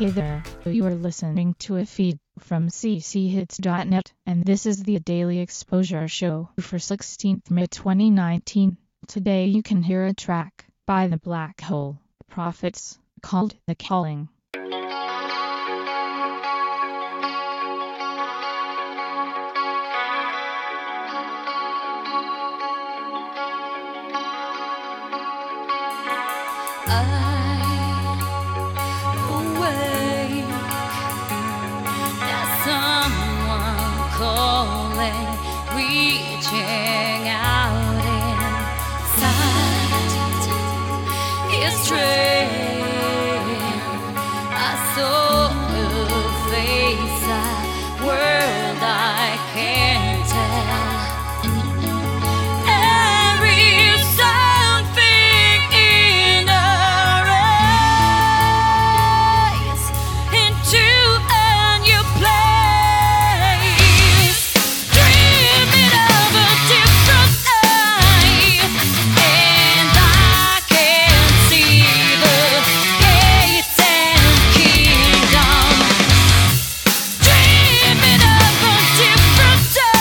Hey there, you are listening to a feed from cchits.net, and this is the Daily Exposure Show for 16th May 2019. Today you can hear a track by The Black Hole Prophets called The Calling. Reaching out inside his trail, I saw a face, a world I can't tell. There is something in her eyes, into a new place. Dreaming of a different life, and I can see the gates and kingdom. Dreaming of a different life.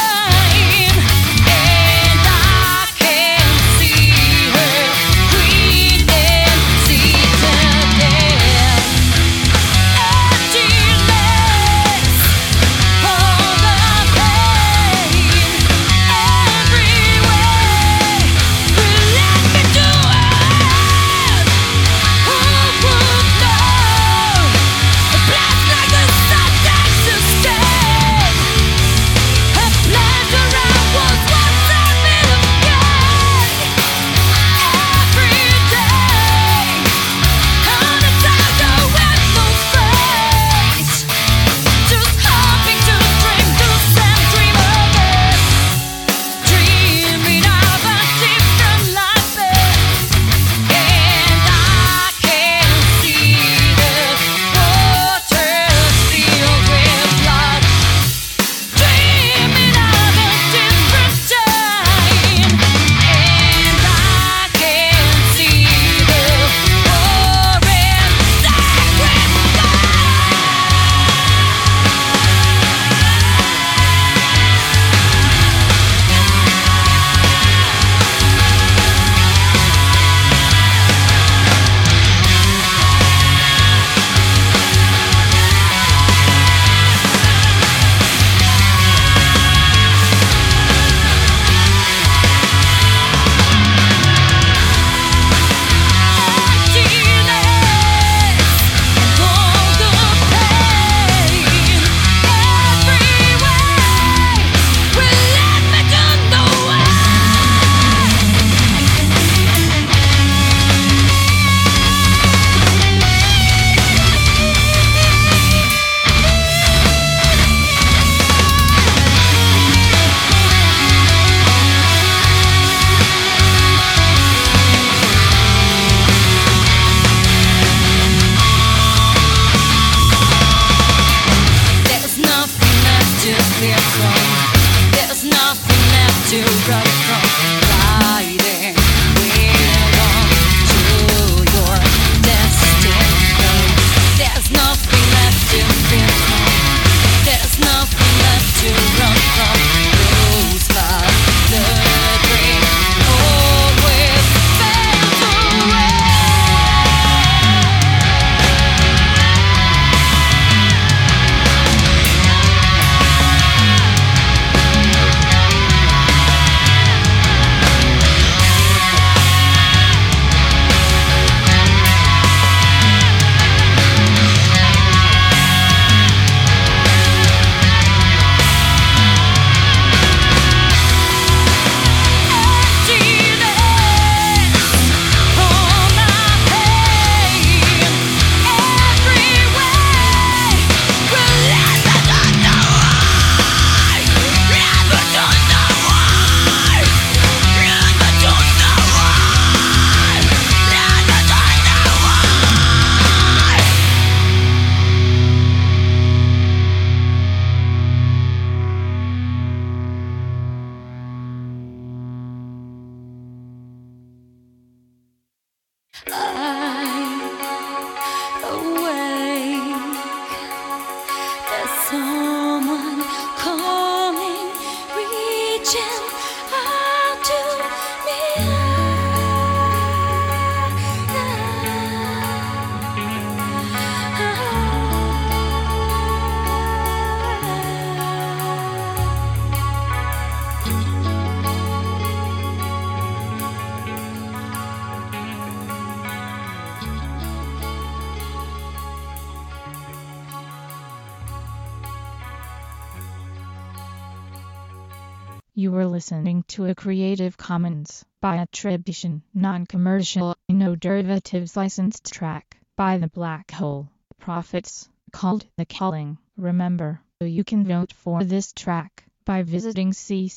You were listening to a Creative Commons by attribution, non-commercial, no derivatives licensed track by The Black Hole Prophets called The Calling. Remember, you can vote for this track by visiting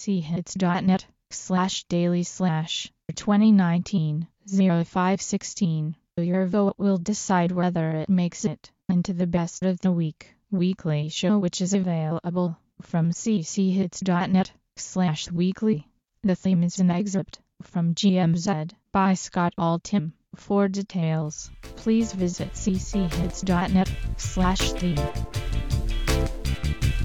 cchits.net/daily/2019-0516. Your vote will decide whether it makes it into the best of the week weekly show, which is available from cchits.net/weekly. The theme is an excerpt from GMZ by Scott Altham. For details, please visit cchits.net/theme.